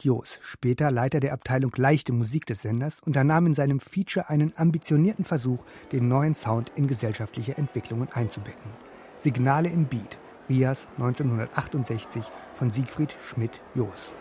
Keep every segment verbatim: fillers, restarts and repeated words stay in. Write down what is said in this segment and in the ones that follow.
Schmidt-Joos, später Leiter der Abteilung Leichte Musik des Senders, unternahm in seinem Feature einen ambitionierten Versuch, den neuen Sound in gesellschaftliche Entwicklungen einzubetten. Signale im Beat, Rias neunzehnhundertachtundsechzig von Siegfried Schmidt-Joos.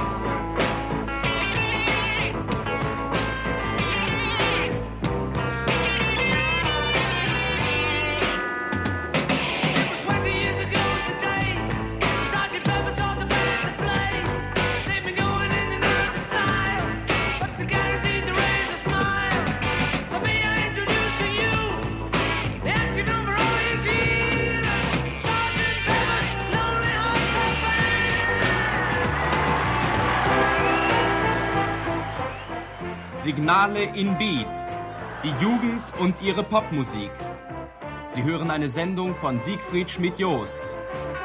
Signale in Beat, die Jugend und ihre Popmusik. Sie hören eine Sendung von Siegfried Schmidt-Joos.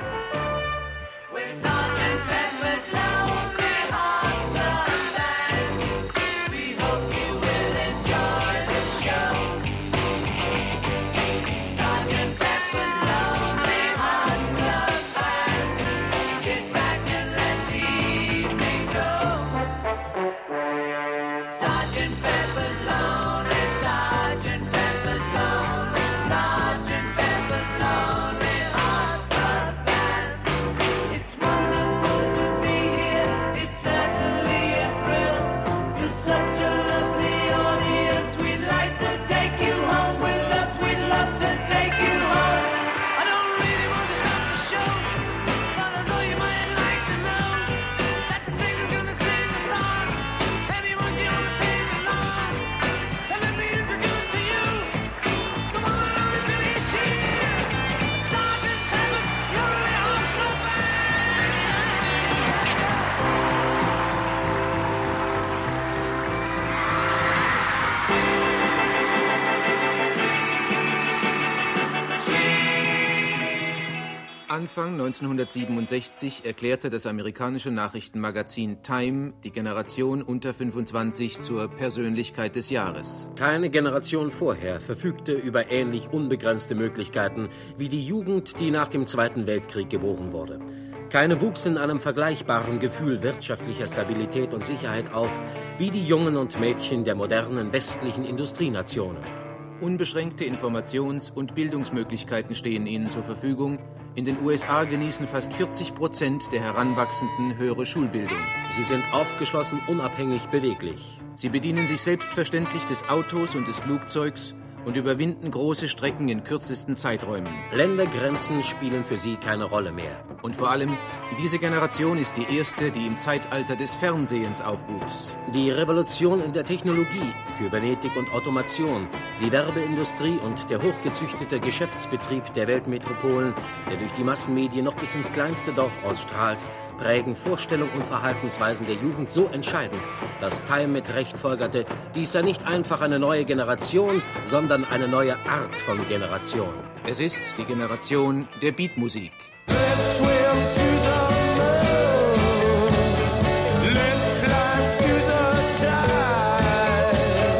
Anfang neunzehnhundertsiebenundsechzig erklärte das amerikanische Nachrichtenmagazin Time die Generation unter fünfundzwanzig zur Persönlichkeit des Jahres. Keine Generation vorher verfügte über ähnlich unbegrenzte Möglichkeiten wie die Jugend, die nach dem Zweiten Weltkrieg geboren wurde. Keine wuchs in einem vergleichbaren Gefühl wirtschaftlicher Stabilität und Sicherheit auf wie die Jungen und Mädchen der modernen westlichen Industrienationen. Unbeschränkte Informations- und Bildungsmöglichkeiten stehen ihnen zur Verfügung. In den U S A genießen fast vierzig Prozent der Heranwachsenden höhere Schulbildung. Sie sind aufgeschlossen, unabhängig, beweglich. Sie bedienen sich selbstverständlich des Autos und des Flugzeugs und überwinden große Strecken in kürzesten Zeiträumen. Ländergrenzen spielen für sie keine Rolle mehr. Und vor allem, diese Generation ist die erste, die im Zeitalter des Fernsehens aufwuchs. Die Revolution in der Technologie, Kybernetik und Automation, die Werbeindustrie und der hochgezüchtete Geschäftsbetrieb der Weltmetropolen, der durch die Massenmedien noch bis ins kleinste Dorf ausstrahlt, prägen Vorstellungen und Verhaltensweisen der Jugend so entscheidend, dass Time mit Recht folgerte, dies sei nicht einfach eine neue Generation, sondern eine neue Art von Generation. Es ist die Generation der Beatmusik. Let's swim to the moon. Let's climb to the tide.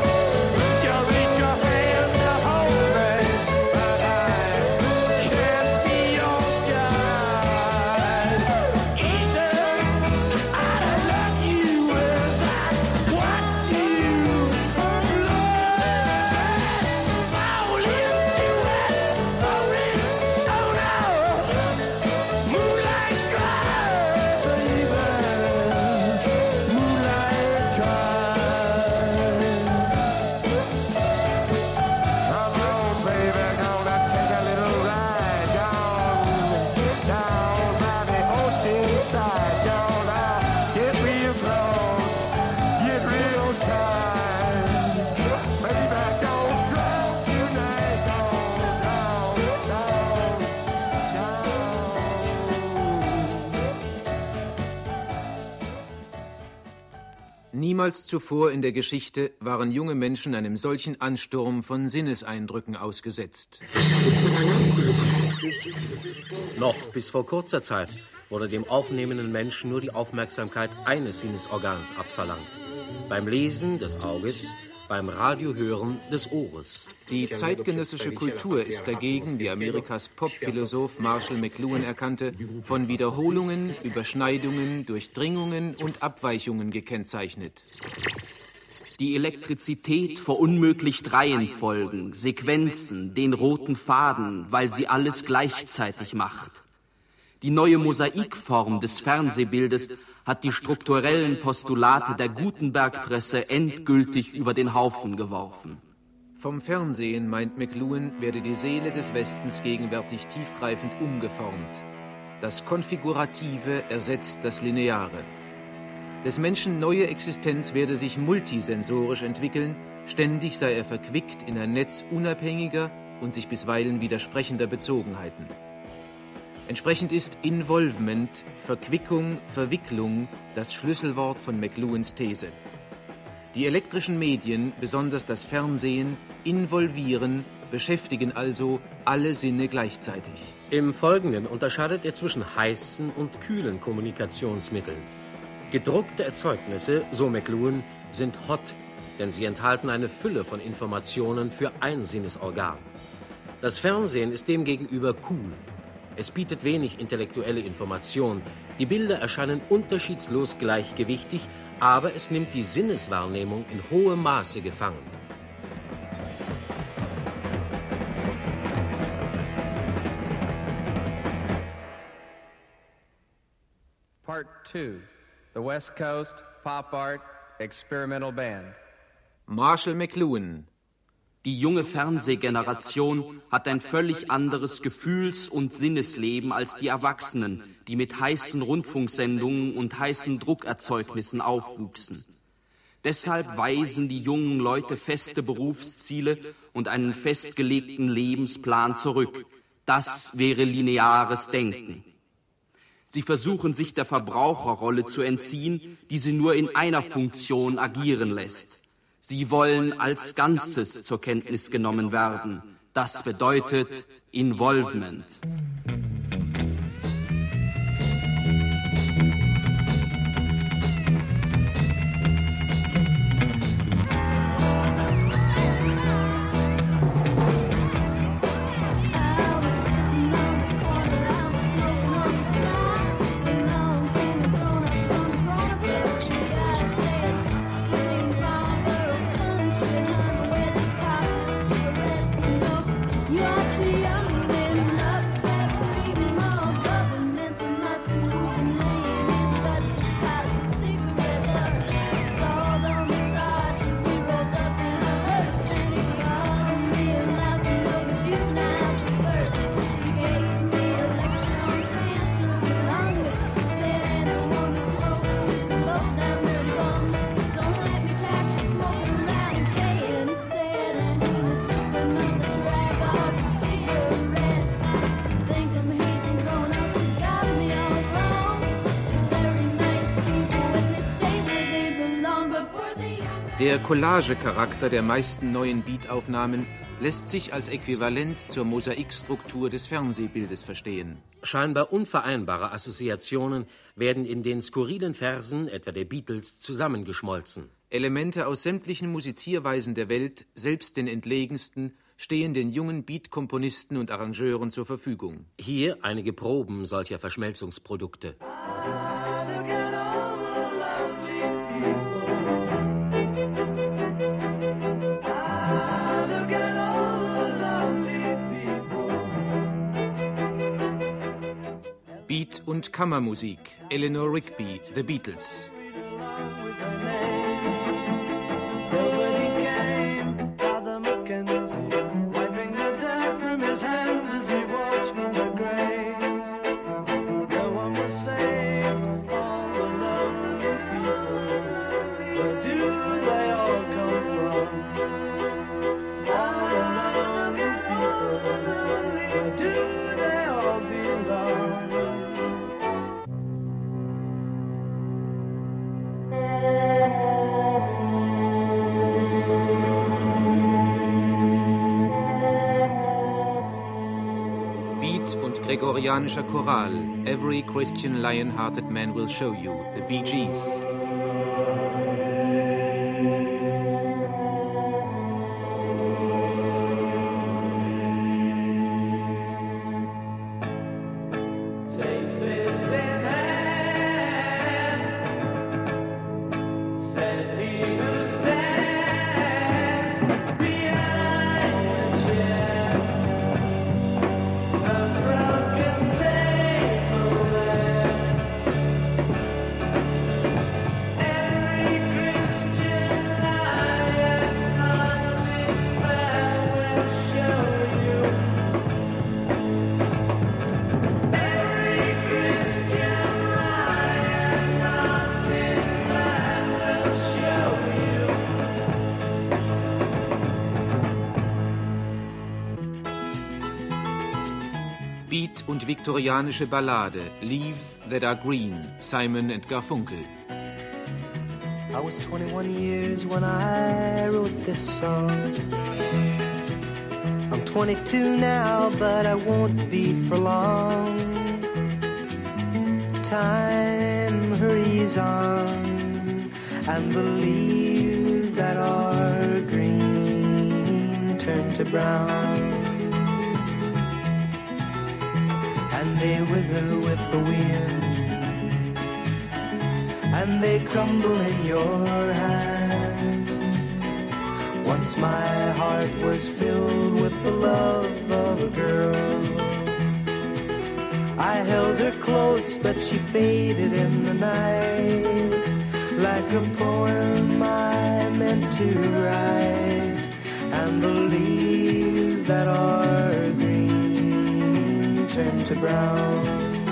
You reach your hand to hold me, but I can't be your guide. Easy, I love you as I watch you float. Fall into it, oh, it, oh no. Moonlight Drive, baby. Moonlight Drive. Come on, baby, gonna take a little ride down, down by the ocean side. Gonna get real close, get real tight. Baby, don't drown tonight. Don't down, down, down. Niemals zuvor in der Geschichte waren junge Menschen einem solchen Ansturm von Sinneseindrücken ausgesetzt. Noch bis vor kurzer Zeit wurde dem aufnehmenden Menschen nur die Aufmerksamkeit eines Sinnesorgans abverlangt. Beim Lesen des Auges beim Radiohören des Ohres. Die zeitgenössische Kultur ist dagegen, wie Amerikas Popphilosoph Marshall McLuhan erkannte, von Wiederholungen, Überschneidungen, Durchdringungen und Abweichungen gekennzeichnet. Die Elektrizität verunmöglicht Reihenfolgen, Sequenzen, den roten Faden, weil sie alles gleichzeitig macht. Die neue Mosaikform des Fernsehbildes hat die strukturellen Postulate der Gutenberg-Presse endgültig über den Haufen geworfen. Vom Fernsehen, meint McLuhan, werde die Seele des Westens gegenwärtig tiefgreifend umgeformt. Das Konfigurative ersetzt das Lineare. Des Menschen neue Existenz werde sich multisensorisch entwickeln, ständig sei er verquickt in ein Netz unabhängiger und sich bisweilen widersprechender Bezogenheiten. Entsprechend ist Involvement, Verquickung, Verwicklung das Schlüsselwort von McLuhans These. Die elektrischen Medien, besonders das Fernsehen, involvieren, beschäftigen also alle Sinne gleichzeitig. Im Folgenden unterscheidet er zwischen heißen und kühlen Kommunikationsmitteln. Gedruckte Erzeugnisse, so McLuhan, sind hot, denn sie enthalten eine Fülle von Informationen für ein Sinnesorgan. Das Fernsehen ist demgegenüber cool. Es bietet wenig intellektuelle Information. Die Bilder erscheinen unterschiedslos gleichgewichtig, aber es nimmt die Sinneswahrnehmung in hohem Maße gefangen. Part two. The West Coast Pop Art Experimental Band. Marshall McLuhan. Die junge Fernsehgeneration hat ein völlig anderes Gefühls- und Sinnesleben als die Erwachsenen, die mit heißen Rundfunksendungen und heißen Druckerzeugnissen aufwuchsen. Deshalb weisen die jungen Leute feste Berufsziele und einen festgelegten Lebensplan zurück. Das wäre lineares Denken. Sie versuchen, sich der Verbraucherrolle zu entziehen, die sie nur in einer Funktion agieren lässt. Sie wollen als Ganzes zur Kenntnis genommen werden. Das bedeutet Involvement. Der Collage-Charakter der meisten neuen Beat-Aufnahmen lässt sich als Äquivalent zur Mosaikstruktur des Fernsehbildes verstehen. Scheinbar unvereinbare Assoziationen werden in den skurrilen Versen, etwa der Beatles, zusammengeschmolzen. Elemente aus sämtlichen Musizierweisen der Welt, selbst den entlegensten, stehen den jungen Beat-Komponisten und Arrangeuren zur Verfügung. Hier einige Proben solcher Verschmelzungsprodukte. Beat- und Kammermusik, Eleanor Rigby, The Beatles. Gregorianischer Choral, Every Christian Lion-Hearted Man Will Show You, The Bee Gees. und viktorianische Ballade Leaves That Are Green, Simon and Garfunkel. I was twenty-one years when I wrote this song. I'm twenty-two now, but I won't be for long. Time hurries on, and the leaves that are green turn to brown. And they wither with the wind, and they crumble in your hand. Once my heart was filled with the love of a girl. I held her close, but she faded in the night, like a poem I meant to write. And the leaves that are green turn to brown.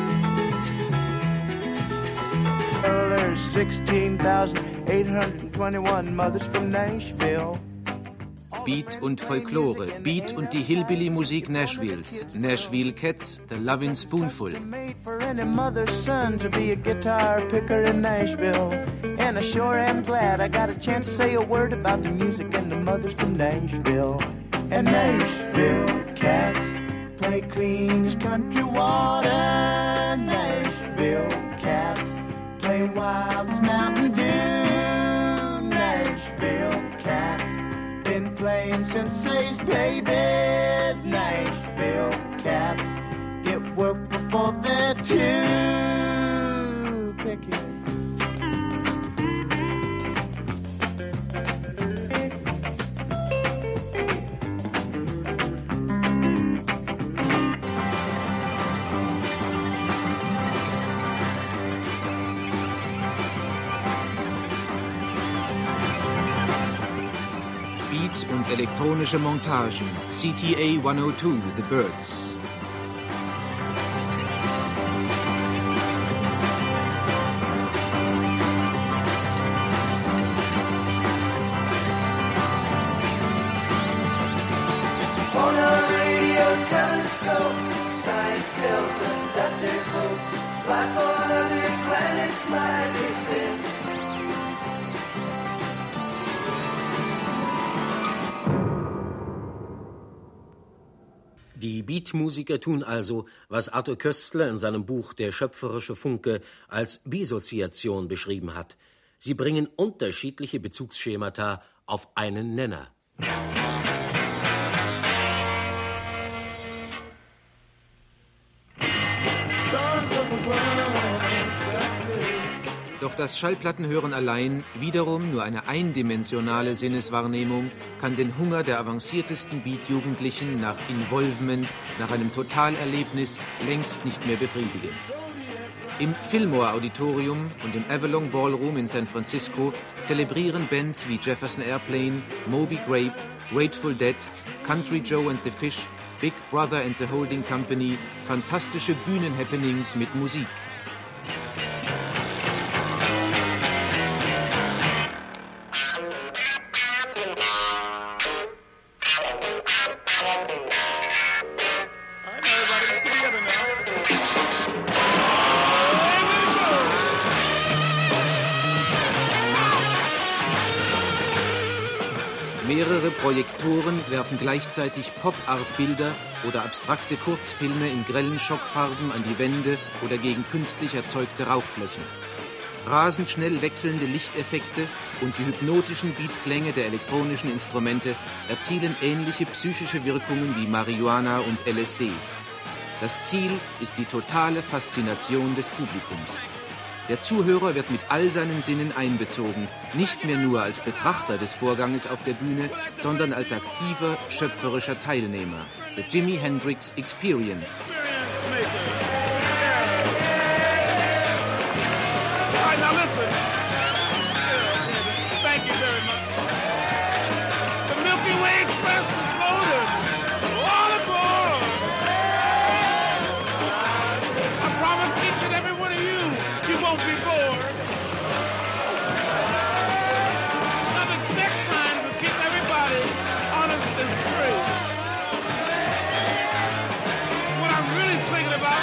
There's sixteen thousand eight hundred twenty-one mothers from Nashville. Beat und Folklore, Beat und die Hillbilly-Musik Nashvilles, Nashville Cats, The Lovin' Spoonful. Made for any mother's son to be a guitar picker in Nashville. And I sure am glad I got a chance to say a word about the music and the mothers from Nashville. And Nashville Cats play clean as country water. Nashville Cats play wild as Mountain Dew. Nashville Cats been playing since they's babies. Nashville Cats get work before they're too picky. Und elektronische Montagen, C T A hundertzwei, The Birds. On our radio telescopes, science tells us that there's hope. Life on other planets might exist. Die Beatmusiker tun also, was Arthur Koestler in seinem Buch Der schöpferische Funke als Bisoziation beschrieben hat. Sie bringen unterschiedliche Bezugsschemata auf einen Nenner. Doch das Schallplattenhören allein, wiederum nur eine eindimensionale Sinneswahrnehmung, kann den Hunger der avanciertesten Beat-Jugendlichen nach Involvement, nach einem Totalerlebnis längst nicht mehr befriedigen. Im Fillmore Auditorium und im Avalon Ballroom in San Francisco zelebrieren Bands wie Jefferson Airplane, Moby Grape, Grateful Dead, Country Joe and the Fish, Big Brother and the Holding Company fantastische Bühnenhappenings mit Musik. Mehrere Projektoren werfen gleichzeitig Pop-Art-Bilder oder abstrakte Kurzfilme in grellen Schockfarben an die Wände oder gegen künstlich erzeugte Rauchflächen. Rasend schnell wechselnde Lichteffekte und die hypnotischen Beatklänge der elektronischen Instrumente erzielen ähnliche psychische Wirkungen wie Marihuana und L S D. Das Ziel ist die totale Faszination des Publikums. Der Zuhörer wird mit all seinen Sinnen einbezogen, nicht mehr nur als Betrachter des Vorganges auf der Bühne, sondern als aktiver, schöpferischer Teilnehmer. The Jimi Hendrix Experience. What I'm really thinking about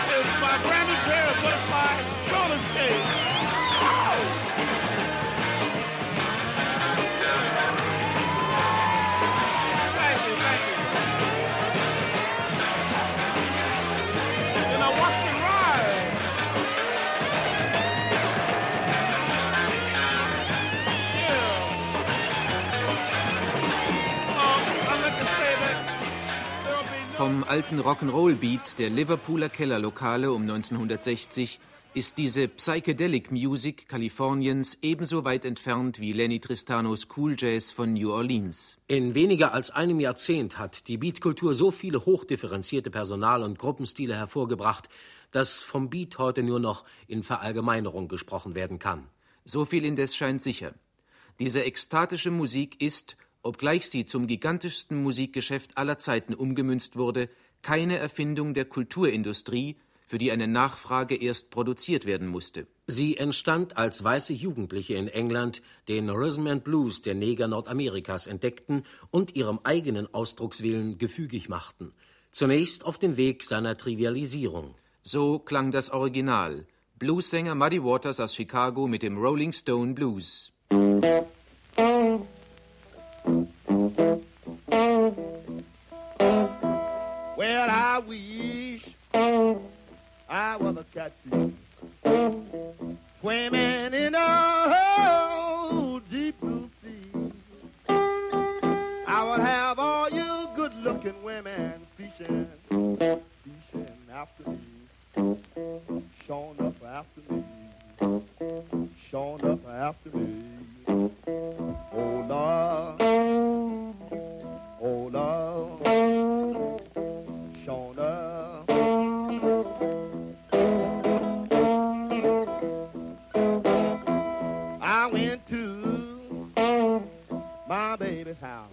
Vom alten Rock'n'Roll-Beat der Liverpooler Kellerlokale um neunzehnhundertsechzig ist diese Psychedelic Music Kaliforniens ebenso weit entfernt wie Lenny Tristanos Cool Jazz von New Orleans. In weniger als einem Jahrzehnt hat die Beatkultur so viele hochdifferenzierte Personal- und Gruppenstile hervorgebracht, dass vom Beat heute nur noch in Verallgemeinerung gesprochen werden kann. So viel indes scheint sicher. Diese ekstatische Musik ist, obgleich sie zum gigantischsten Musikgeschäft aller Zeiten umgemünzt wurde, keine Erfindung der Kulturindustrie, für die eine Nachfrage erst produziert werden musste. Sie entstand, als weiße Jugendliche in England den Rhythm and Blues der Neger Nordamerikas entdeckten und ihrem eigenen Ausdruckswillen gefügig machten. Zunächst auf den Weg seiner Trivialisierung. So klang das Original. Bluessänger Muddy Waters aus Chicago mit dem Rolling Stone Blues. Well, I wish I was a catfish swimming in a oh, deep blue sea. I would have all you good-looking women fishing, fishing after me, showing up after me, showing up after me. Oh Lord, oh Lord, showing up. I went to my baby's house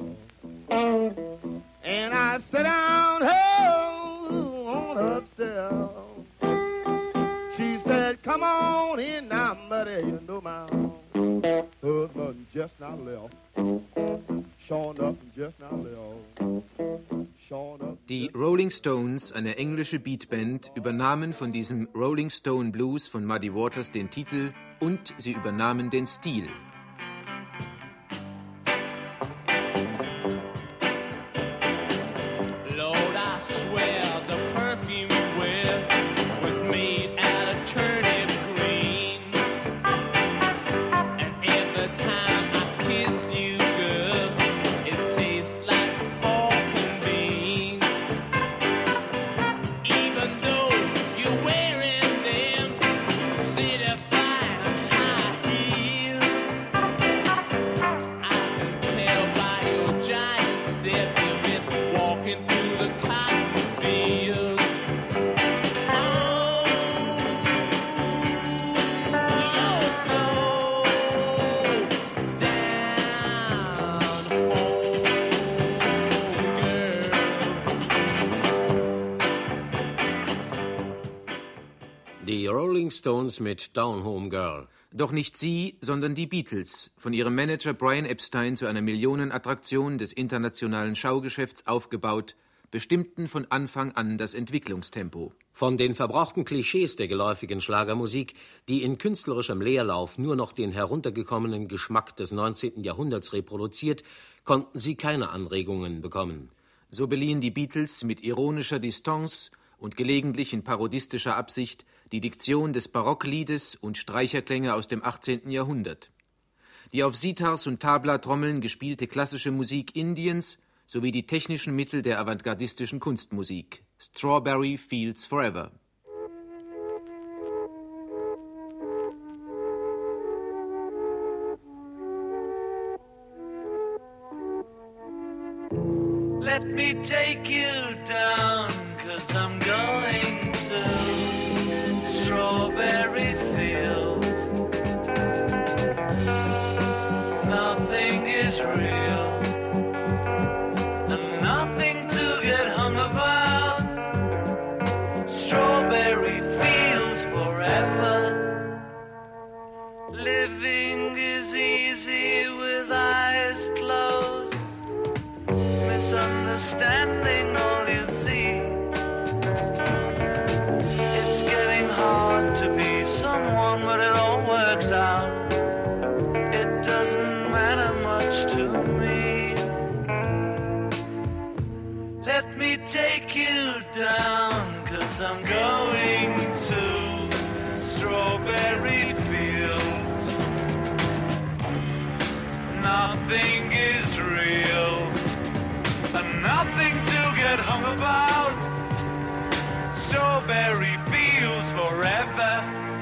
and I sat down oh, on her step. She said, "Come on in now, Muddy, you know my husband just now left. Showing up and just now left. Showing up." Die Rolling Stones, eine englische Beatband, übernahmen von diesem Rolling Stone Blues von Muddy Waters den Titel und sie übernahmen den Stil. Lord, I swear the perfume you wear was made out of turnip greens. And every time I kiss you, girl, it tastes like pork and beans. Even though you're wearing them city-fine high heels, I can tell by your giant step you've been walking through the cotton fields. Oh, you're so down home, girl. Die Rolling Stones mit Down Home Girl. Doch nicht sie, sondern die Beatles, von ihrem Manager Brian Epstein zu einer Millionenattraktion des internationalen Schaugeschäfts aufgebaut, bestimmten von Anfang an das Entwicklungstempo. Von den verbrauchten Klischees der geläufigen Schlagermusik, die in künstlerischem Leerlauf nur noch den heruntergekommenen Geschmack des neunzehnten Jahrhunderts reproduziert, konnten sie keine Anregungen bekommen. So beliehen die Beatles mit ironischer Distanz und gelegentlich in parodistischer Absicht die Diktion des Barockliedes und Streicherklänge aus dem achtzehnten Jahrhundert. Die auf Sitars und Tabla-Trommeln gespielte klassische Musik Indiens sowie die technischen Mittel der avantgardistischen Kunstmusik. Strawberry Fields Forever. Let me take you down, 'cause I'm going to Strawberry Fields. Nothing is real, and nothing to get hung about. Strawberry Fields forever. Living is easy with eyes closed. Misunderstanding all you see. It's getting hard to be someone, but it all works out. It doesn't matter much to me. Let me take you down, 'cause I'm going to Strawberry Fields. Nothing is real, and nothing to get get hung about. Strawberry fields forever.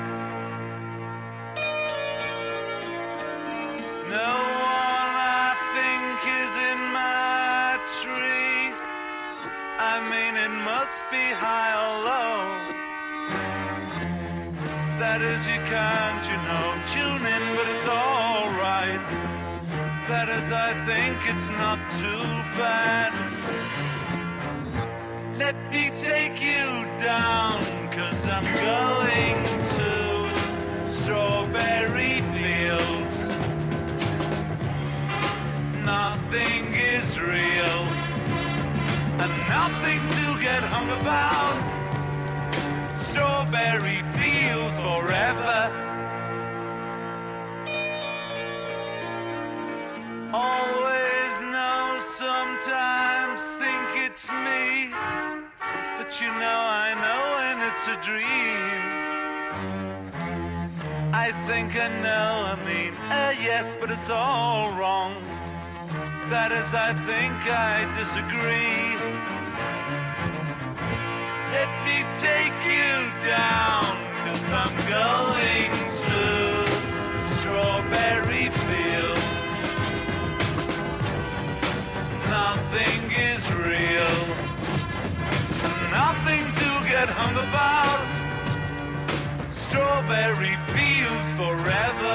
No one I think is in my tree. I mean it must be high or low. That is you can't, you know, tune in, but it's alright. That is I think it's not too bad. Let me take you down, 'cause I'm going to strawberry fields. Nothing is real, and nothing to get hung about. Strawberry fields forever. Always know, sometimes think it's me, but you know I know when it's a dream. I think I know, I mean, uh, yes, but it's all wrong. That is, I think I disagree. Let me take you down, 'cause I'm going to strawberry fields. Nothing is real, nothing to get hung about. Strawberry fields forever.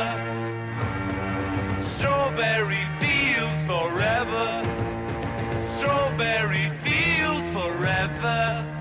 Strawberry fields forever. Strawberry fields forever.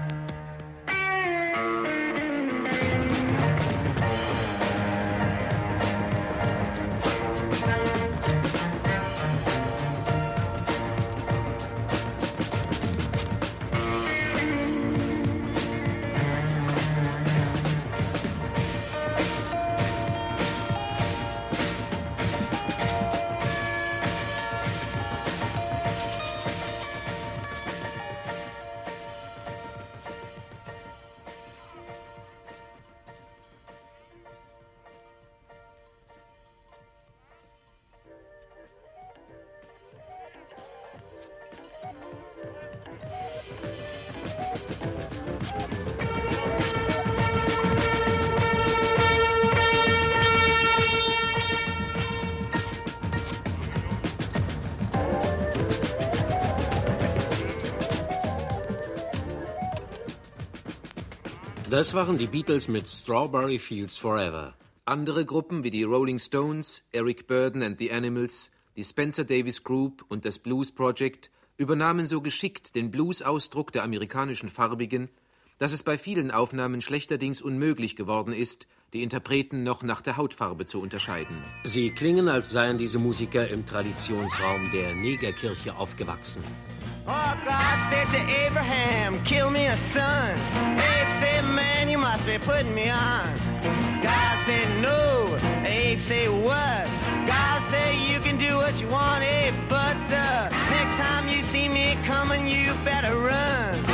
Das waren die Beatles mit Strawberry Fields Forever. Andere Gruppen wie die Rolling Stones, Eric Burdon and the Animals, die Spencer Davis Group und das Blues Project übernahmen so geschickt den Blues-Ausdruck der amerikanischen Farbigen, dass es bei vielen Aufnahmen schlechterdings unmöglich geworden ist, die Interpreten noch nach der Hautfarbe zu unterscheiden. Sie klingen, als seien diese Musiker im Traditionsraum der Negerkirche aufgewachsen. Oh, God said to Abraham, kill me a son. Abe said, man, you must be putting me on. God said, no. Abe said, what? God said, you can do what you want, Abe, but uh, next time you see me coming, you better run.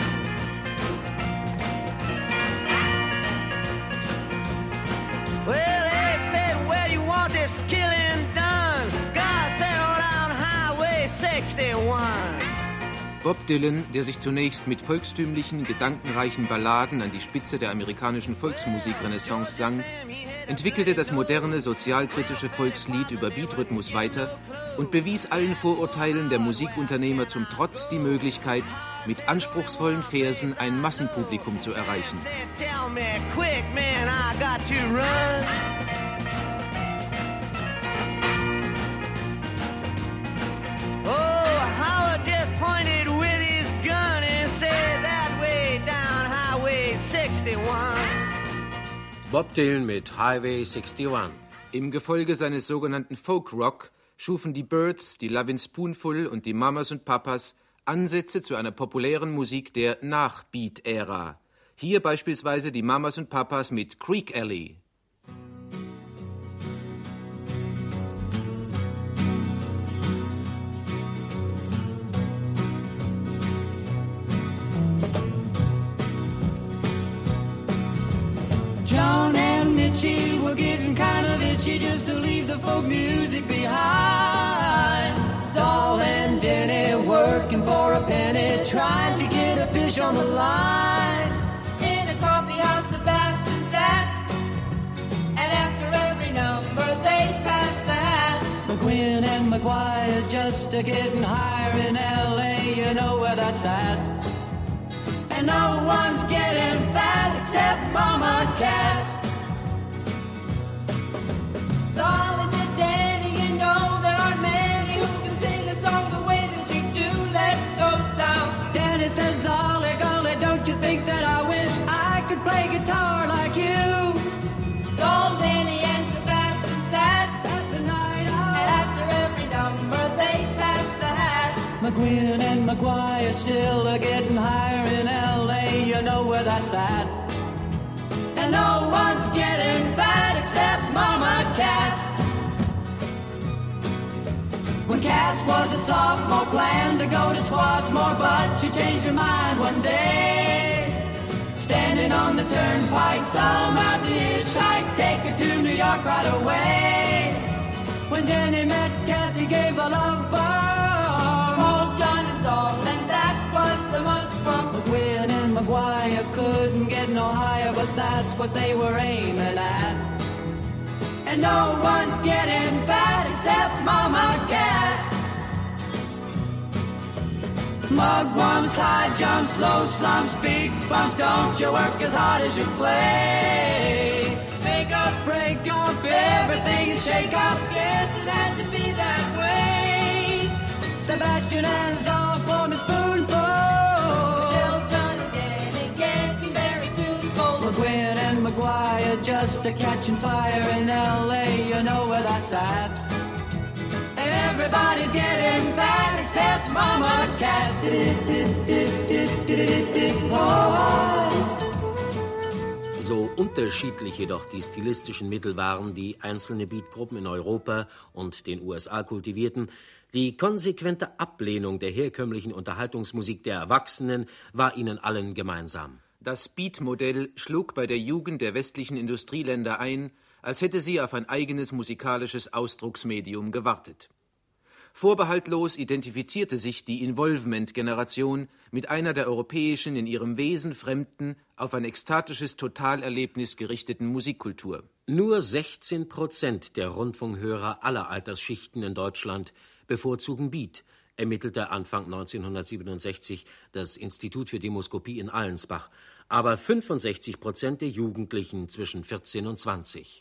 Well, Abe said, where do you want this killing done? God said, oh, down Highway sixty-one. Bob Dylan, der sich zunächst mit volkstümlichen, gedankenreichen Balladen an die Spitze der amerikanischen Volksmusikrenaissance sang, entwickelte das moderne, sozialkritische Volkslied über Beatrhythmus weiter und bewies allen Vorurteilen der Musikunternehmer zum Trotz die Möglichkeit, mit anspruchsvollen Versen ein Massenpublikum zu erreichen. Bob Dylan mit Highway sixty-one. Im Gefolge seines sogenannten Folk-Rock schufen die Byrds, die Lovin' Spoonful und die Mamas und Papas Ansätze zu einer populären Musik der Nach-Beat-Ära. Hier beispielsweise die Mamas und Papas mit Creek Alley. John and Mitchie were getting kind of itchy just to leave the folk music behind. Saul and Denny working for a penny, trying to finish on the line. In a coffee house, Sebastian sat, and after every number they passed the hat. McQueen and McGuire's just a getting higher in L A, you know where that's at. And no one's getting fat except Mama Cass. Solly said, Danny, you know there aren't many who can sing a song the way that you do. Let's go south. Danny says, Ollie, golly, don't you think that I wish I could play guitar like you? So Danny and Sebastian sat at the night out, and after every number they passed the hat. McQueen and McGuire still are getting higher in L A, you know where that's at. And no one's getting fat except Mama Cass. When Cass was a sophomore, planned to go to Swarthmore, but she changed her mind one day. Standing on the turnpike, thumb out the hitchhike, take her to New York right away. When Jenny met Cass, he gave a love bomb, called John and Saul, and that was the month from McQueen and McGuire couldn't get no higher, but that's what they were aiming at. And no one's getting fat except Mama Cass. Mugwumps, high jumps, low slumps, big bumps, don't you work as hard as you play. Make up, break up, everything and shake up. Guess it had to be that way. Sebastian and Saul form a spoonful. Still done again, again, very tuneful. McQueen and McGuire just a catching fire in L A, you know where that's at. Everybody's getting fat except Mama Cass. So unterschiedlich jedoch die stilistischen Mittel waren, die einzelne Beatgruppen in Europa und den U S A kultivierten, die konsequente Ablehnung der herkömmlichen Unterhaltungsmusik der Erwachsenen war ihnen allen gemeinsam. Das Beat-Modell schlug bei der Jugend der westlichen Industrieländer ein, als hätte sie auf ein eigenes musikalisches Ausdrucksmedium gewartet. Vorbehaltlos identifizierte sich die Involvement-Generation mit einer der europäischen, in ihrem Wesen fremden, auf ein ekstatisches Totalerlebnis gerichteten Musikkultur. Nur sechzehn Prozent der Rundfunkhörer aller Altersschichten in Deutschland bevorzugen Beat, ermittelte Anfang neunzehnhundertsiebenundsechzig das Institut für Demoskopie in Allensbach, aber fünfundsechzig Prozent der Jugendlichen zwischen vierzehn und zwanzig.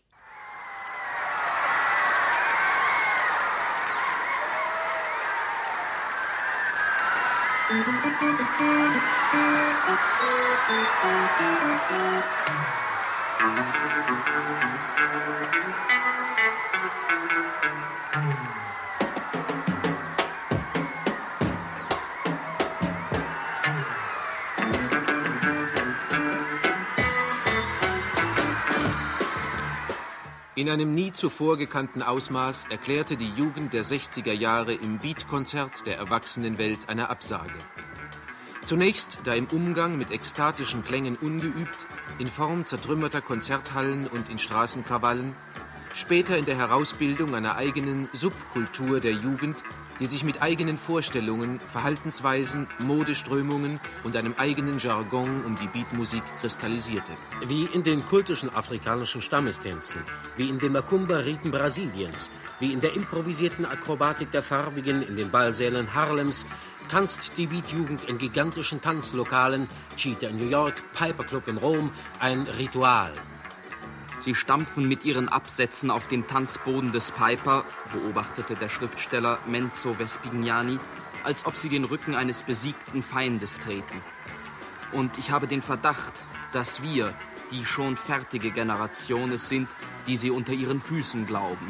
In einem nie zuvor gekannten Ausmaß erklärte die Jugend der sechziger Jahre im Beat-Konzert der Erwachsenenwelt eine Absage. Zunächst, da im Umgang mit ekstatischen Klängen ungeübt, in Form zertrümmerter Konzerthallen und in Straßenkrawallen, später in der Herausbildung einer eigenen Subkultur der Jugend, die sich mit eigenen Vorstellungen, Verhaltensweisen, Modeströmungen und einem eigenen Jargon um die Beatmusik kristallisierte. Wie in den kultischen afrikanischen Stammestänzen, wie in den Macumba-Riten Brasiliens, wie in der improvisierten Akrobatik der Farbigen in den Ballsälen Harlems, tanzt die Beatjugend in gigantischen Tanzlokalen, Cheetah in New York, Piper Club in Rom, ein Ritual. Sie stampfen mit ihren Absätzen auf den Tanzboden des Piper, beobachtete der Schriftsteller Menzo Vespignani, als ob sie den Rücken eines besiegten Feindes treten. Und ich habe den Verdacht, dass wir, die schon fertige Generation es sind, die sie unter ihren Füßen glauben.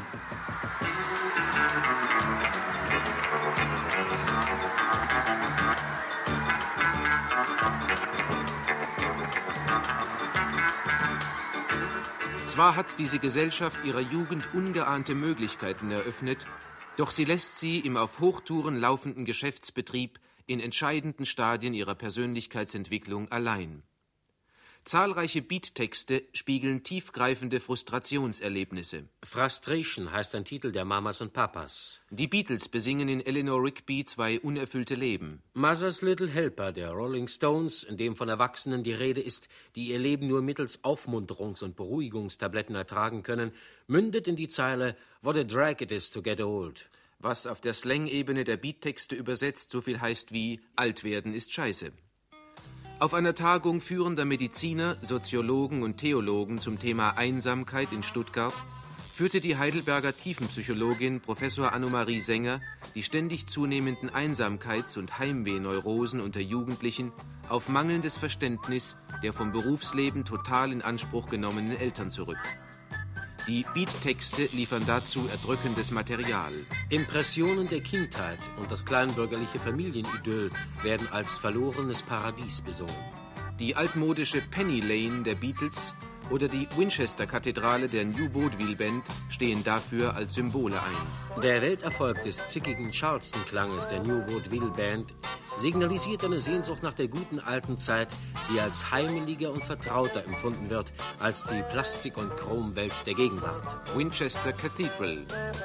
Zwar hat diese Gesellschaft ihrer Jugend ungeahnte Möglichkeiten eröffnet, doch sie lässt sie im auf Hochtouren laufenden Geschäftsbetrieb in entscheidenden Stadien ihrer Persönlichkeitsentwicklung allein. Zahlreiche Beattexte spiegeln tiefgreifende Frustrationserlebnisse. Frustration heißt ein Titel der Mamas und Papas. Die Beatles besingen in Eleanor Rigby zwei unerfüllte Leben. Mother's Little Helper der Rolling Stones, in dem von Erwachsenen die Rede ist, die ihr Leben nur mittels Aufmunterungs- und Beruhigungstabletten ertragen können, mündet in die Zeile What a drag it is to get old. Was auf der Slang-Ebene der Beattexte übersetzt so viel heißt wie alt werden ist scheiße. Auf einer Tagung führender Mediziner, Soziologen und Theologen zum Thema Einsamkeit in Stuttgart führte die Heidelberger Tiefenpsychologin Professor Annemarie Sänger die ständig zunehmenden Einsamkeits- und Heimwehneurosen unter Jugendlichen auf mangelndes Verständnis der vom Berufsleben total in Anspruch genommenen Eltern zurück. Die Beattexte liefern dazu erdrückendes Material. Impressionen der Kindheit und das kleinbürgerliche Familienidyll werden als verlorenes Paradies besungen. Die altmodische Penny Lane der Beatles oder die Winchester-Kathedrale der New Vaudeville Band stehen dafür als Symbole ein. Der Welterfolg des zickigen Charleston-Klanges der New Vaudeville Band signalisiert eine Sehnsucht nach der guten alten Zeit, die als heimeliger und vertrauter empfunden wird als die Plastik- und Chromwelt der Gegenwart. Winchester Cathedral.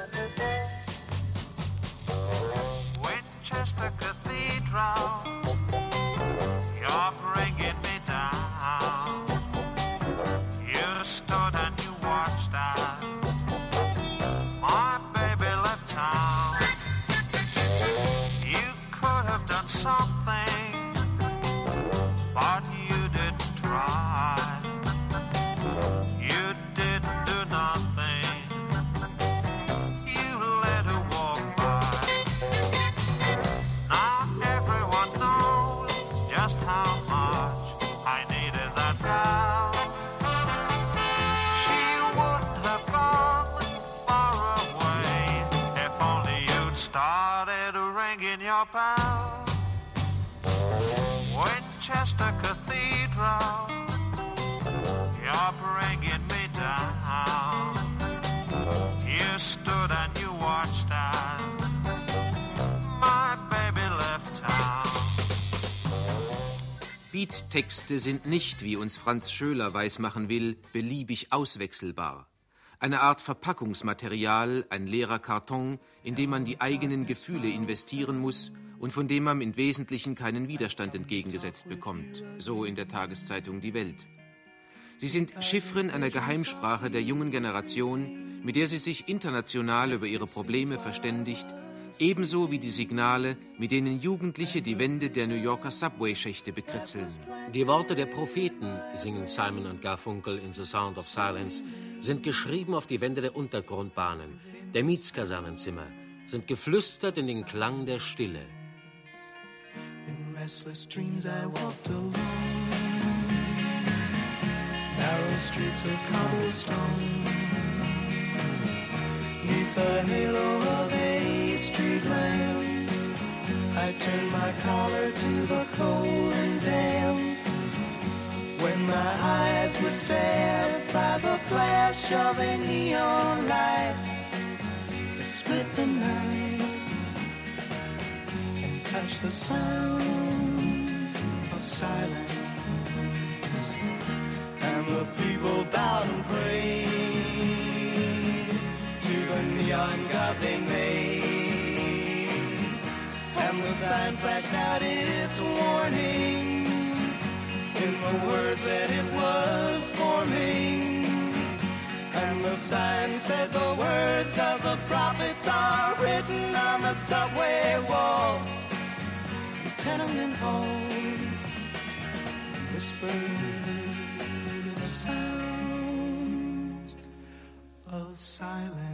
Winchester Cathedral, you're bringing me down. You stood and you watched as my baby left town. You could have done something, but you didn't try. You didn't do nothing. You let her walk by. Now everyone knows just how much I needed that girl. She wouldn't have gone far away if only you'd started ringing your bell. Winchester Cathedral, you're bringing me down. You stood and you watched as my baby left town. Beattexte sind nicht, wie uns Franz Schöler weismachen will, beliebig auswechselbar. Eine Art Verpackungsmaterial, ein leerer Karton, in dem man die eigenen Gefühle investieren muss und von dem man im Wesentlichen keinen Widerstand entgegengesetzt bekommt, so in der Tageszeitung Die Welt. Sie sind Chiffren einer Geheimsprache der jungen Generation, mit der sie sich international über ihre Probleme verständigt, ebenso wie die Signale, mit denen Jugendliche die Wände der New Yorker Subway-Schächte bekritzeln. Die Worte der Propheten, singen Simon und Garfunkel in The Sound of Silence, sind geschrieben auf die Wände der Untergrundbahnen, der Mietskasernenzimmer, sind geflüstert in den Klang der Stille. In restless dreams I walked alone, narrow streets of cobblestone, neath the halo of a street lamp. I turned my collar to the cold and damp, when my eyes were stabbed by the flash of a neon light that split the night and touched the sound of silence. And the people bowed and prayed to the neon god they made, and the sign flashed out its warning in the words that it was forming. And the sign said the words of the prophets are written on the subway walls, the tenement halls, whispered the sounds of silence.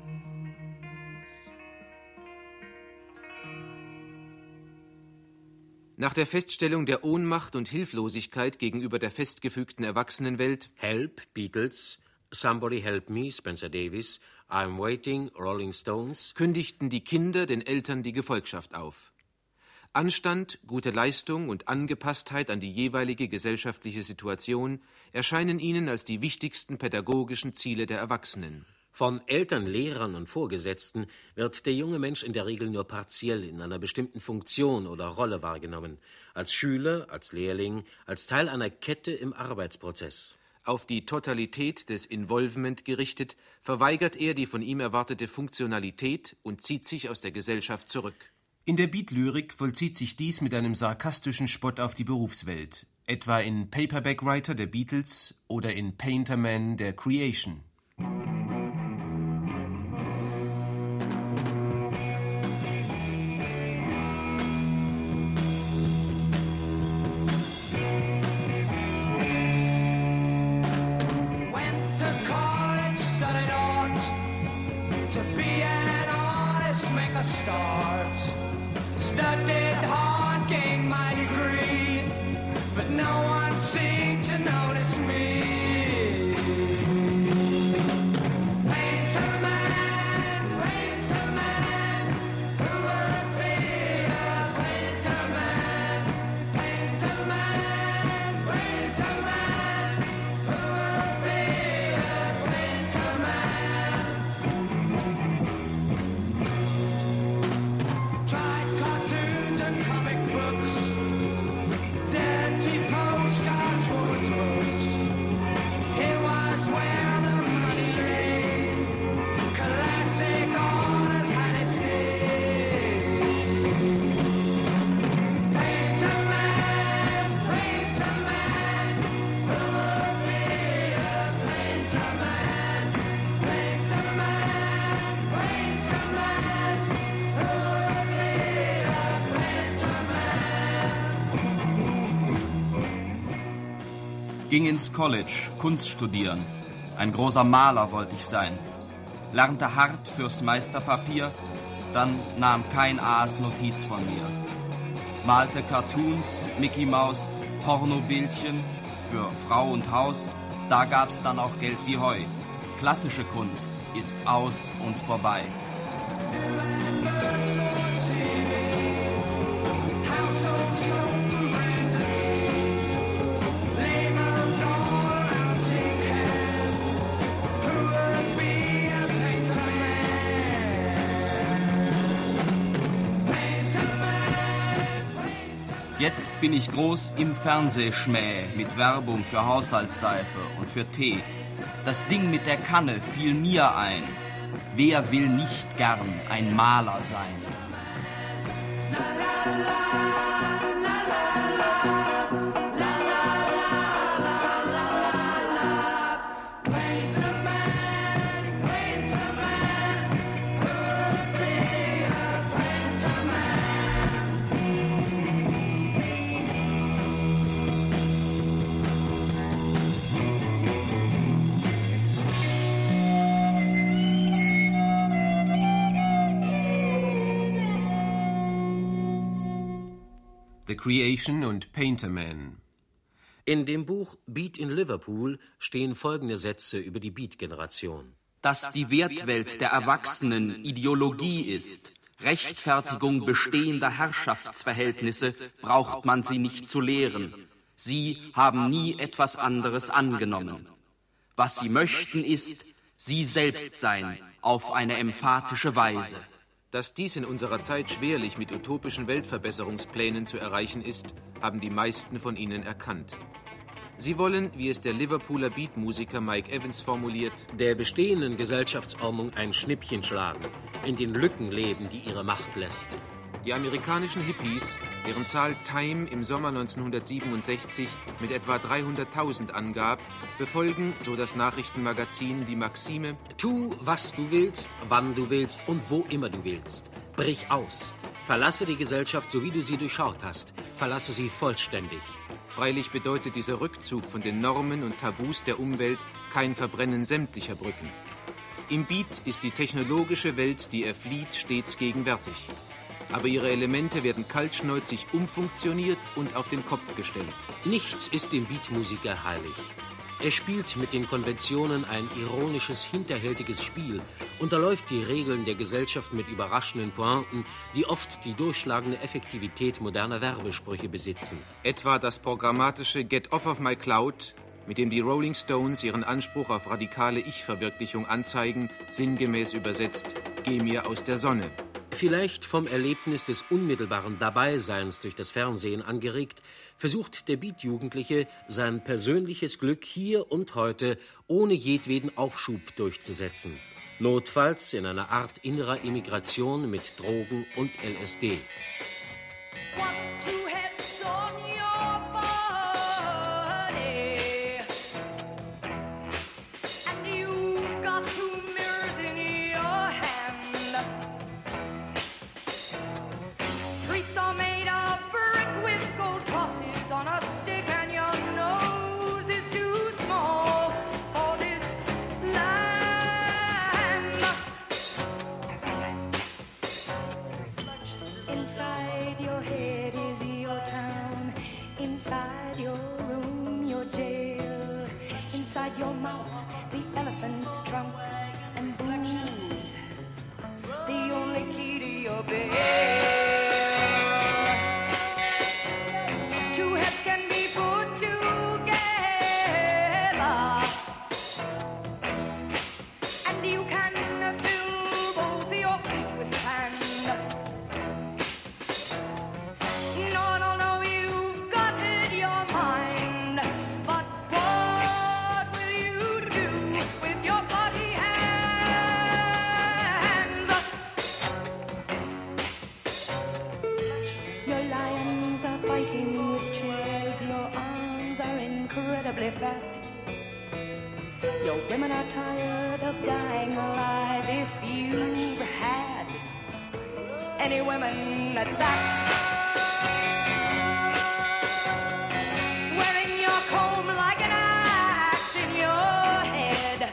Nach der Feststellung der Ohnmacht und Hilflosigkeit gegenüber der festgefügten Erwachsenenwelt Help, Beatles, Somebody Help Me, Spencer Davis, I'm Waiting, Rolling Stones, kündigten die Kinder den Eltern die Gefolgschaft auf. Anstand, gute Leistung und Angepasstheit an die jeweilige gesellschaftliche Situation erscheinen ihnen als die wichtigsten pädagogischen Ziele der Erwachsenen. Von Eltern, Lehrern und Vorgesetzten wird der junge Mensch in der Regel nur partiell in einer bestimmten Funktion oder Rolle wahrgenommen. Als Schüler, als Lehrling, als Teil einer Kette im Arbeitsprozess. Auf die Totalität des Involvement gerichtet, verweigert er die von ihm erwartete Funktionalität und zieht sich aus der Gesellschaft zurück. In der Beat-Lyrik vollzieht sich dies mit einem sarkastischen Spott auf die Berufswelt, etwa in Paperback Writer der Beatles oder in Painter Man der Creation. Stars, studied hard, gained my degree, but no one seemed to notice me. Painter man, painter man, who would be a painter man? Painter man, painter man, who would be a painter man? Tried cartoons and comic books, dirty postcards, woods, woods. It was where the money lay. Classic honors had its day. Painter man, painter man, who would be a painter man? Painter man, painter man, who would be a painter man? Ging ins College, Kunst studieren. Ein großer Maler wollte ich sein. Lernte hart fürs Meisterpapier, dann nahm kein Aas Notiz von mir. Malte Cartoons, Mickey Maus, Pornobildchen für Frau und Haus. Da gab's dann auch Geld wie Heu. Klassische Kunst ist aus und vorbei. Jetzt bin ich groß im Fernsehschmäh mit Werbung für Haushaltsseife und für Tee. Das Ding mit der Kanne fiel mir ein. Wer will nicht gern ein Maler sein? The Creation und Painter Man. In dem Buch Beat in Liverpool stehen folgende Sätze über die Beat-Generation. Dass die Wertwelt der Erwachsenen Ideologie ist, Rechtfertigung bestehender Herrschaftsverhältnisse, braucht man sie nicht zu lehren. Sie haben nie etwas anderes angenommen. Was sie möchten ist, sie selbst sein, auf eine emphatische Weise. Dass dies in unserer Zeit schwerlich mit utopischen Weltverbesserungsplänen zu erreichen ist, haben die meisten von ihnen erkannt. Sie wollen, wie es der Liverpooler Beatmusiker Mike Evans formuliert, der bestehenden Gesellschaftsordnung ein Schnippchen schlagen, in den Lücken leben, die ihre Macht lässt. Die amerikanischen Hippies, deren Zahl Time im Sommer neunzehnhundertsiebenundsechzig mit etwa dreihunderttausend angab, befolgen, so das Nachrichtenmagazin, die Maxime: Tu, was du willst, wann du willst und wo immer du willst. Brich aus. Verlasse die Gesellschaft, so wie du sie durchschaut hast. Verlasse sie vollständig. Freilich bedeutet dieser Rückzug von den Normen und Tabus der Umwelt kein Verbrennen sämtlicher Brücken. Im Beat ist die technologische Welt, die er flieht, stets gegenwärtig. Aber ihre Elemente werden kaltschnäuzig umfunktioniert und auf den Kopf gestellt. Nichts ist dem Beatmusiker heilig. Er spielt mit den Konventionen ein ironisches, hinterhältiges Spiel, unterläuft die Regeln der Gesellschaft mit überraschenden Pointen, die oft die durchschlagende Effektivität moderner Werbesprüche besitzen. Etwa das programmatische Get Off of My Cloud mit dem die Rolling Stones ihren Anspruch auf radikale Ich-Verwirklichung anzeigen, sinngemäß übersetzt: Geh mir aus der Sonne. Vielleicht vom Erlebnis des unmittelbaren Dabeiseins durch das Fernsehen angeregt, versucht der Beat-Jugendliche sein persönliches Glück hier und heute ohne jedweden Aufschub durchzusetzen. Notfalls in einer Art innerer Immigration mit Drogen und L S D. Inside your room, your jail. Inside your mouth, the elephant's trunk and booze. The only key to your bed. Two heads can be put together, and you can fill both your feet with sand. No, no, no, you've got it, your mind. But what will you do with your body hands? Your lions are fighting with chairs. Your arms are incredibly fat. Your women are tired of dying alive. If you've had any women at that. Wearing your comb like an axe in your head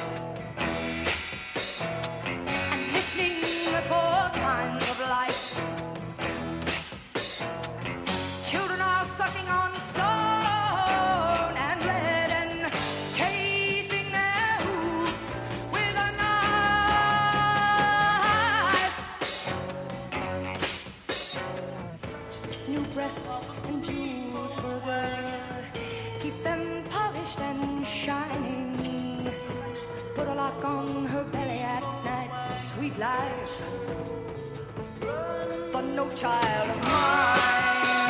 and listening for signs of life. Children are sucking on stone and lead and casing their hooves with a knife. New breasts and jewels for a girl. Keep them polished and shining. Put a lock on her belly at night. Sweet life for no child of mine.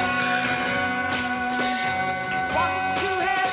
Want to have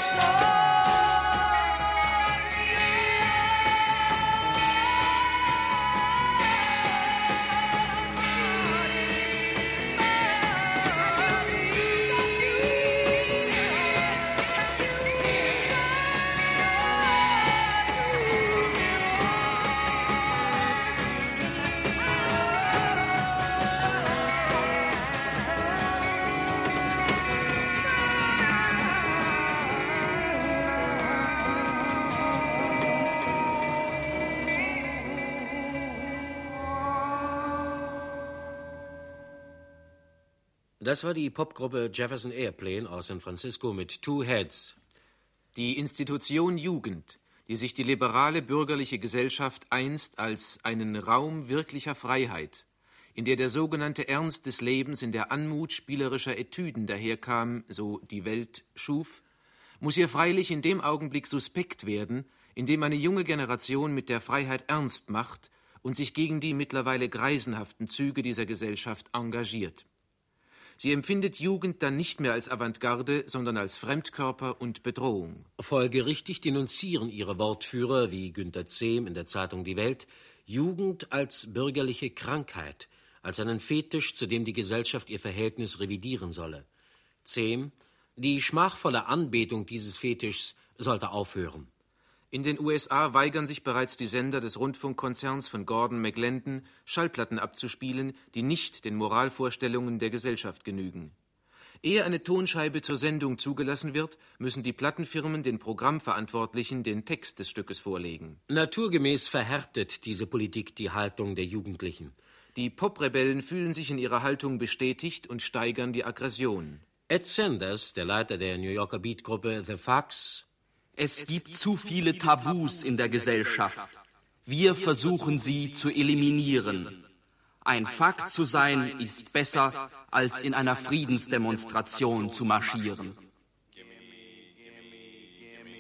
Das war die Popgruppe Jefferson Airplane aus San Francisco mit Two Heads. Die Institution Jugend, die sich die liberale bürgerliche Gesellschaft einst als einen Raum wirklicher Freiheit, in der der sogenannte Ernst des Lebens in der Anmut spielerischer Etüden daherkam, so die Welt schuf, muss ihr freilich in dem Augenblick suspekt werden, in dem eine junge Generation mit der Freiheit ernst macht und sich gegen die mittlerweile greisenhaften Züge dieser Gesellschaft engagiert. Sie empfindet Jugend dann nicht mehr als Avantgarde, sondern als Fremdkörper und Bedrohung. Folgerichtig denunzieren ihre Wortführer, wie Günter Zehm in der Zeitung Die Welt, Jugend als bürgerliche Krankheit, als einen Fetisch, zu dem die Gesellschaft ihr Verhältnis revidieren solle. Zehm: Die schmachvolle Anbetung dieses Fetischs sollte aufhören. In den U S A weigern sich bereits die Sender des Rundfunkkonzerns von Gordon McLendon, Schallplatten abzuspielen, die nicht den Moralvorstellungen der Gesellschaft genügen. Ehe eine Tonscheibe zur Sendung zugelassen wird, müssen die Plattenfirmen den Programmverantwortlichen den Text des Stückes vorlegen. Naturgemäß verhärtet diese Politik die Haltung der Jugendlichen. Die Poprebellen fühlen sich in ihrer Haltung bestätigt und steigern die Aggression. Ed Sanders, der Leiter der New Yorker Beatgruppe The Fox: Es gibt zu viele Tabus in der Gesellschaft. Wir versuchen sie zu eliminieren. Ein Fakt zu sein ist besser, als in einer Friedensdemonstration zu marschieren.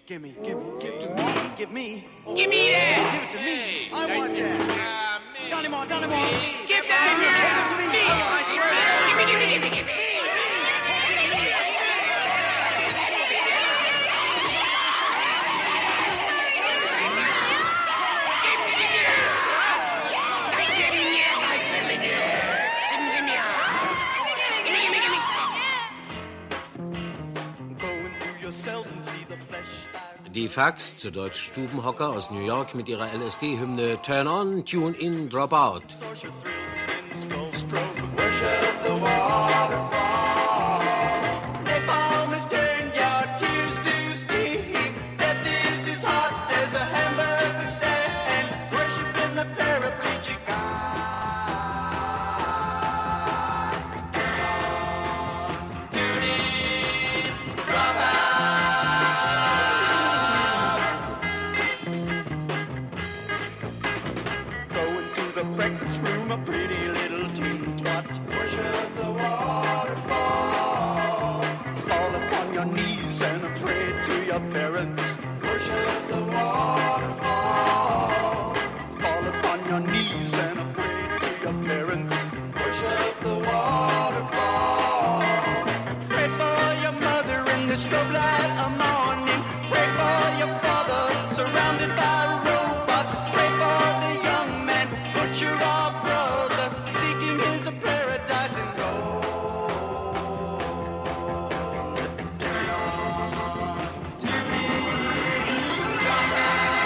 Gimme, gimme, give to me, give me. Give me that. Give it to me. Hey, I want that. Uh, Donnie Moore, Donnie Moore. Give that to me. me. I swear. Give me, give me, give me, give me. Die Fax, zu Deutsch Stubenhocker aus New York mit ihrer L S D-Hymne Turn On, Tune In, Drop Out. Breakfast room, a pretty little teen twat. Worship the waterfall. Fall upon your knees and pray to your parents. Worship the waterfall. Fall upon your knees and pray to your parents. Worship the waterfall. Pray for your mother in the strobe light of morning. Pray for your father surrounded by robots. Pray for the young man, butcher or brother, seeking his paradise and gold. Turn on to me. Come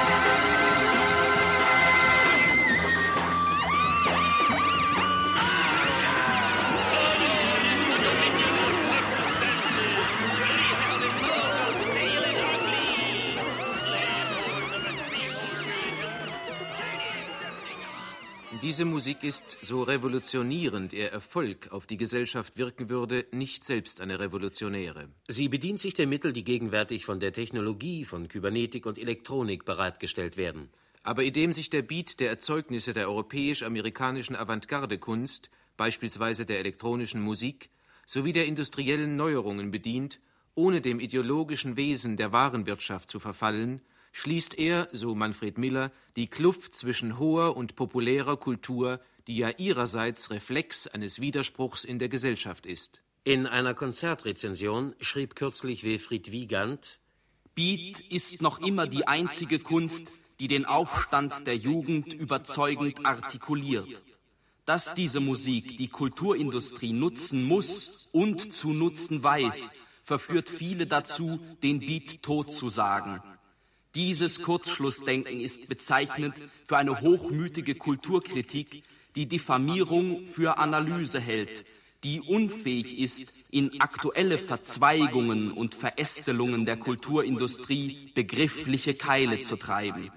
Diese Musik ist, so revolutionierend ihr Erfolg auf die Gesellschaft wirken würde, nicht selbst eine revolutionäre. Sie bedient sich der Mittel, die gegenwärtig von der Technologie, von Kybernetik und Elektronik bereitgestellt werden. Aber indem sich der Beat der Erzeugnisse der europäisch-amerikanischen Avantgarde-Kunst, beispielsweise der elektronischen Musik, sowie der industriellen Neuerungen bedient, ohne dem ideologischen Wesen der Warenwirtschaft zu verfallen, schließt er, so Manfred Miller, die Kluft zwischen hoher und populärer Kultur, die ja ihrerseits Reflex eines Widerspruchs in der Gesellschaft ist. In einer Konzertrezension schrieb kürzlich Wilfried Wiegand: Beat ist noch immer die einzige Kunst, die den Aufstand der Jugend überzeugend artikuliert. Dass diese Musik die Kulturindustrie nutzen muss und zu nutzen weiß, verführt viele dazu, den Beat tot zu sagen. Dieses Kurzschlussdenken ist bezeichnend für eine hochmütige Kulturkritik, die Diffamierung für Analyse hält, die unfähig ist, in aktuelle Verzweigungen und Verästelungen der Kulturindustrie begriffliche Keile zu treiben.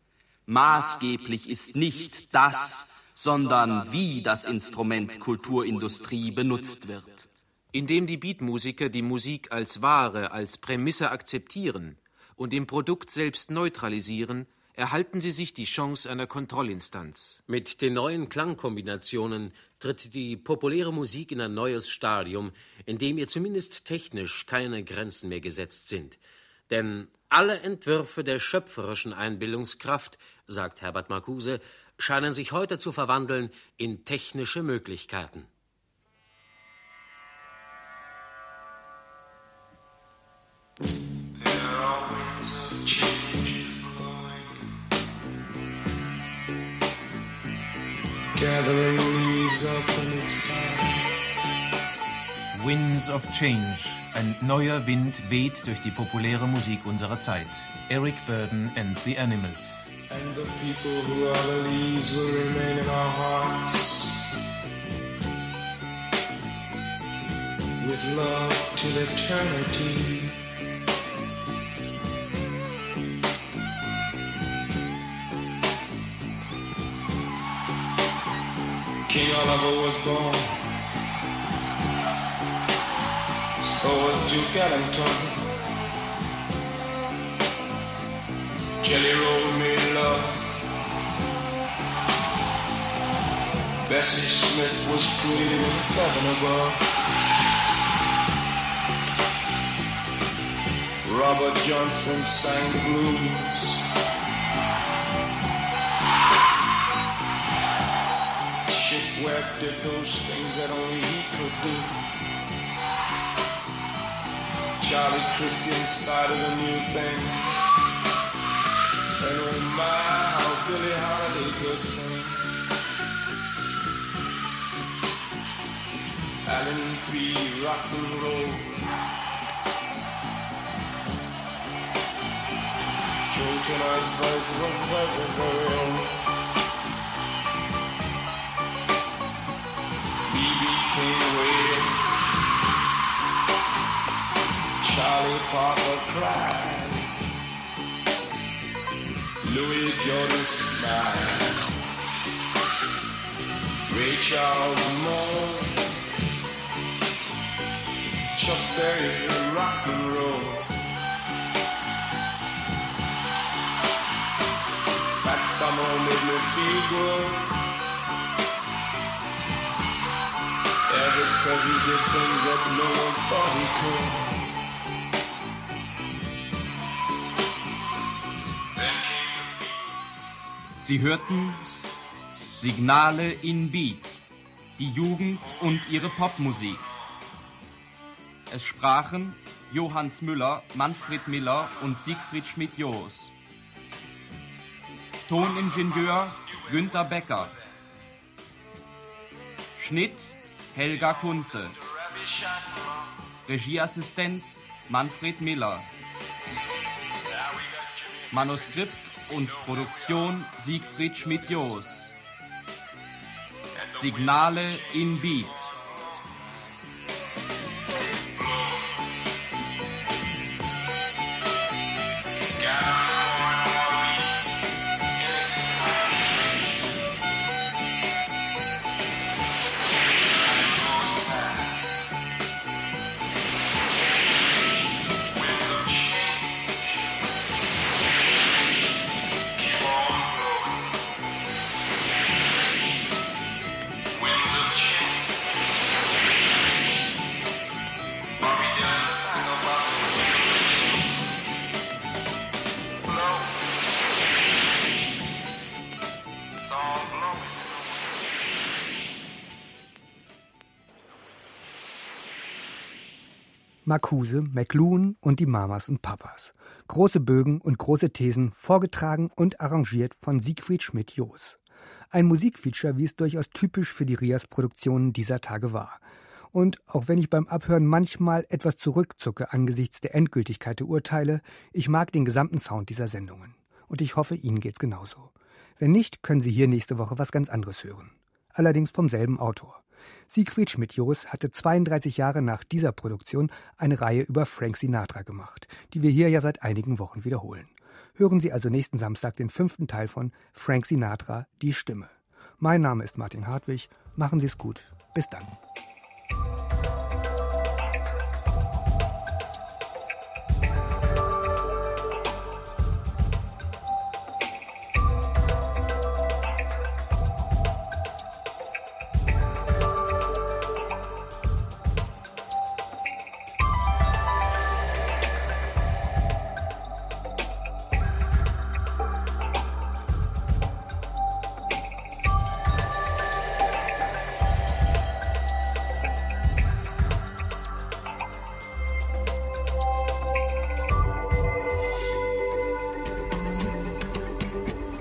Maßgeblich ist nicht das, sondern wie das Instrument Kulturindustrie benutzt wird. Indem die Beatmusiker die Musik als Ware, als Prämisse akzeptieren und im Produkt selbst neutralisieren, erhalten sie sich die Chance einer Kontrollinstanz. Mit den neuen Klangkombinationen tritt die populäre Musik in ein neues Stadium, in dem ihr zumindest technisch keine Grenzen mehr gesetzt sind. Denn alle Entwürfe der schöpferischen Einbildungskraft, sagt Herbert Marcuse, scheinen sich heute zu verwandeln in technische Möglichkeiten. Gathering leaves upon its path. Winds of Change. Ein neuer Wind weht durch die populäre Musik unserer Zeit. Eric Burdon and the Animals. And the people who are the leaves will remain in our hearts. With love till eternity. King Oliver was born, so was Duke Ellington. Jelly Roll made love. Bessie Smith was created in heaven above. Robert Johnson sang the blues. Chick Webb did those things that only he could do. Charlie Christian started a new thing. And oh my, how Billie Holiday could sing. Alan Free, rock and roll. Joe Turner's voice was everywhere. B B King waited. Charlie Parker cried. Louis Jordan smiled. Ray Charles mourned. Chuck Berry, rock and roll. Fats Domino made me feel good. Elvis Presley did things that no one thought he could. Sie hörten Signale in Beat, die Jugend und ihre Popmusik. Es sprachen Johannes Müller, Manfred Miller und Siegfried Schmidt-Joos. Toningenieur Günter Becker. Schnitt Helga Kunze. Regieassistenz Manfred Miller. Manuskript und Produktion Siegfried Schmidt-Joos. Signale in Beat. Marcuse, McLuhan und die Mamas und Papas. Große Bögen und große Thesen, vorgetragen und arrangiert von Siegfried Schmidt-Joos. Ein Musikfeature, wie es durchaus typisch für die Rias-Produktionen dieser Tage war. Und auch wenn ich beim Abhören manchmal etwas zurückzucke angesichts der Endgültigkeit der Urteile, ich mag den gesamten Sound dieser Sendungen. Und ich hoffe, Ihnen geht's genauso. Wenn nicht, können Sie hier nächste Woche was ganz anderes hören. Allerdings vom selben Autor. Siegfried Schmidt-Joos hatte zweiunddreißig Jahre nach dieser Produktion eine Reihe über Frank Sinatra gemacht, die wir hier ja seit einigen Wochen wiederholen. Hören Sie also nächsten Samstag den fünften Teil von Frank Sinatra, die Stimme. Mein Name ist Martin Hartwig. Machen Sie es gut. Bis dann.